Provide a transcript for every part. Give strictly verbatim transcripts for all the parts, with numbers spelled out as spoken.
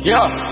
Yeah.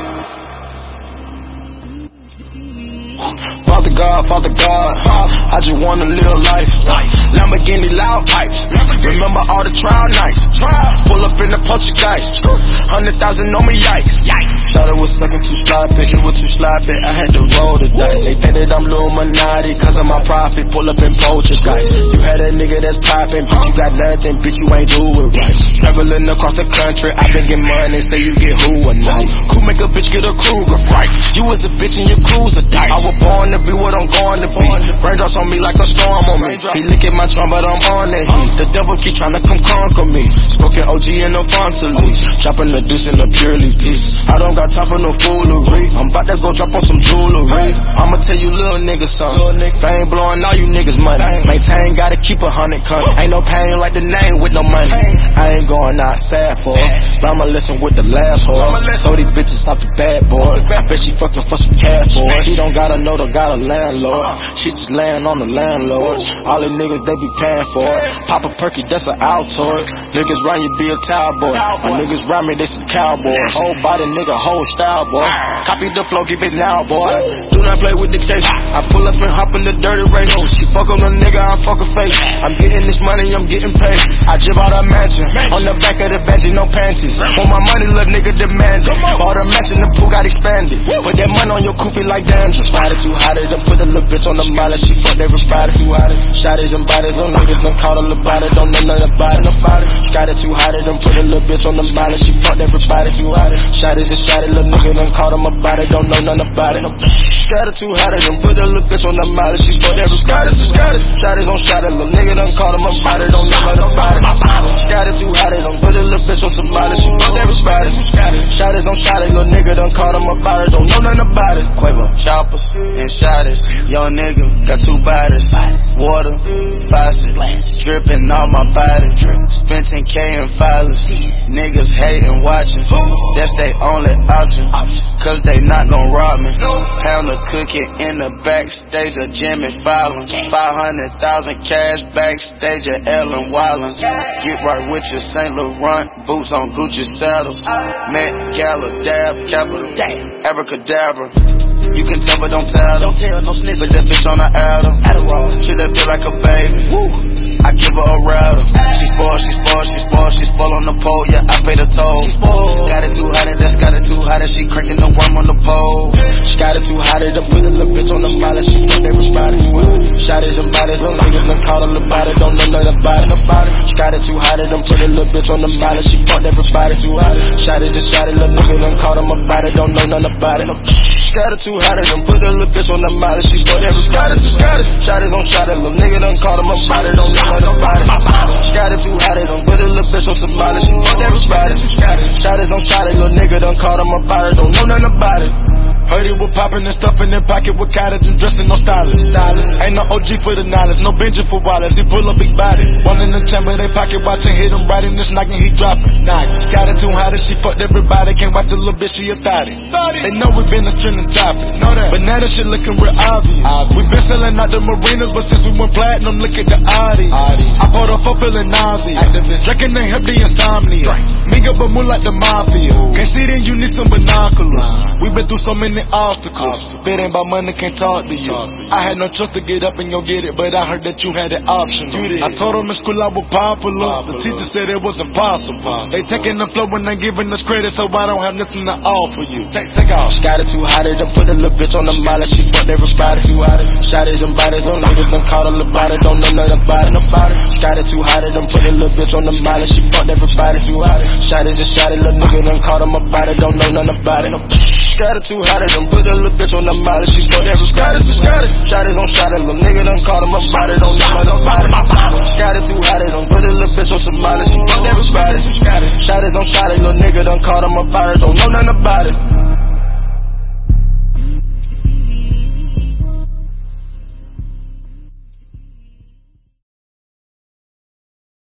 Father God, Father God, I just wanna live life. Lamborghini loud pipes. Remember all the trial nights. Pull up in the poltergeist. Hundred thousand on me, yikes. Thought it was sucking too sloppy, it was too sloppy. I had to roll the dice. They think that I'm Illuminati, cause of my profit. Pull up in poltergeist. You had a nigga that's popping, bitch, you got nothing, bitch, you ain't do it right. Traveling across the country, I been getting money, say you get who a night. Cool make a bitch get a Kruger fright. You was a bitch and your cruiser dice. I was born to be what I'm going to be. Raindrops on me like a storm on me. He licking my tongue, but I'm on that heat. The devil keep trying to come conquer me. Smoking O G and no Fontaine. Chopping the deuce in the purely peace. I don't got time for no foolery. I'm about to go drop on some jewelry. I'ma tell you little niggas something. Fame blowing all you niggas money. Maintain, gotta keep a hundred cunt. Ain't no pain like the name with no money. I ain't going out sad for her, but I'ma listen with the last whore. So these bitches stop the bad boy. I bet she fucking for some cash for it. She don't gotta know they got a landlord. She just laying on the landlord. All the niggas they be paying for it. Pop a perky, that's an Altoid. Niggas run you be a towel boy. My niggas run me, they some cowboys. Whole body nigga, whole style boy. Copy the flow, keep it now boy. Do not play with the case. I pull up and hop in the dirty race. She fuck on a nigga, I fuck her face. I'm getting this money, I'm getting paid. I jib out a mansion. On the back of the bench, no panties. Want my money, little nigga demand it. Bought a mansion, the pool got expanded. Put that money on your coopy like dandruff. Spotted too hot, it done put a little bitch on the molly. She fucked everybody too hot. Shotties and bodies, them niggas done caught a little body. Don't know nothing about it. Got it too hot, it done put a little bitch on the molly. She fucked everybody too hot. Shotties and shotty, little nigga done caught him about it. Don't know nothing about it. Got it too hot, it done put a little bitch on the molly. She fucked everybody. Shotties on shotty, little nigga done caught him about it. Don't know nothing about it. Got it too hot, it done put a little bitch on some molly. She fucked everybody. Shotties on shotty, little nigga done caught him about it. Don't know nothing about it. Quavo, choppers, and shotties. Young nigga, got two bodies. Water, faucet, dripping on my body. Spent ten K in filers. Niggas hating, watching. That's they only option. Cause they not gon' rob me. Pound of cookie in the backstage of Jimmy Fallon. Five hundred thousand cash backstage of Ellen Wallin. Get right with your Saint Laurent boots on Gucci saddles. Met Gala, dab, capital, abracadabra. You can tell but don't tell them. Don't tell no snitch. Put that bitch on the Adam. Treat that bitch like a baby. Woo. I give her a rattle. She spoiled, she spoiled, she spoiled, she spoiled on the pole. Yeah, I paid the toll. Got it too hot, and that's got it too hot, and she cranking the worm on the pole. She got it too hot, and put a little bitch on the molly. She fucked everybody. Shotties and bodies, them niggas done caught all about it. Don't know nothing about it. She got it too hot, and put a little bitch on the molly. She fucked everybody too hot. Shotties and shotty, little nigga done caught him about it. Don't know nothing about it. Got it too hot, and put a little bitch on the molly. She fucked everybody. Shotties on shotty, little nigga done caught him about it. Don't know nothing about it. She got it too hot, and put a little bitch on some molly. She fucked everybody. Shotties on shotty, little nigga done caught him about it. Don't know nothing about it. Heard it with poppin' and stuff in their pocket with cottage and dressing no stylist. stylist. Ain't no O G for the knowledge, no Benji for wallets. He pull a big body. One in the chamber, they pocket watching, hit him right in this knocking, he dropping. Knock. She got it too hot and she fucked everybody. Can't watch the little bitch, she a thotty. They know we been a trending topic. Know that. But now that shit looking real obvious. obvious. We been selling out the marinas, but since we went platinum, look at the oddies. I pulled off up feeling nauseous. Drinking the hip, the insomnia. Mingle but move like the mafia. Can't see then you need some binoculars. We been through so many obstacles. If it ain't about money, can't talk to you. I had no trust to get up and go get it, but I heard that you had it optional. I told them in school I was popular. The teacher said it was impossible. They taking the flow and they giving us credit, so I don't have nothing to offer you. Take, take off. She got it too hot, it done put a little bitch on the molly. She fucked everybody. Shotties and bodies, them niggas done caught all about it. Don't know nothing about it. She got it too hot, it done put a little bitch on the molly. She fucked everybody. Shotties and shotty, little nigga done caught him about it. Don't know nothing about it. Got it too hot, it done put a little bitch on the molly. She fucked everybody. Shotties on shotty, little nigga done caught him about it. Don't know nothing about it. Got it too hot, it done put a little bitch on some molly. She fucked everybody. Shotties on shotty, little nigga done caught him about it. Don't know nothing about it.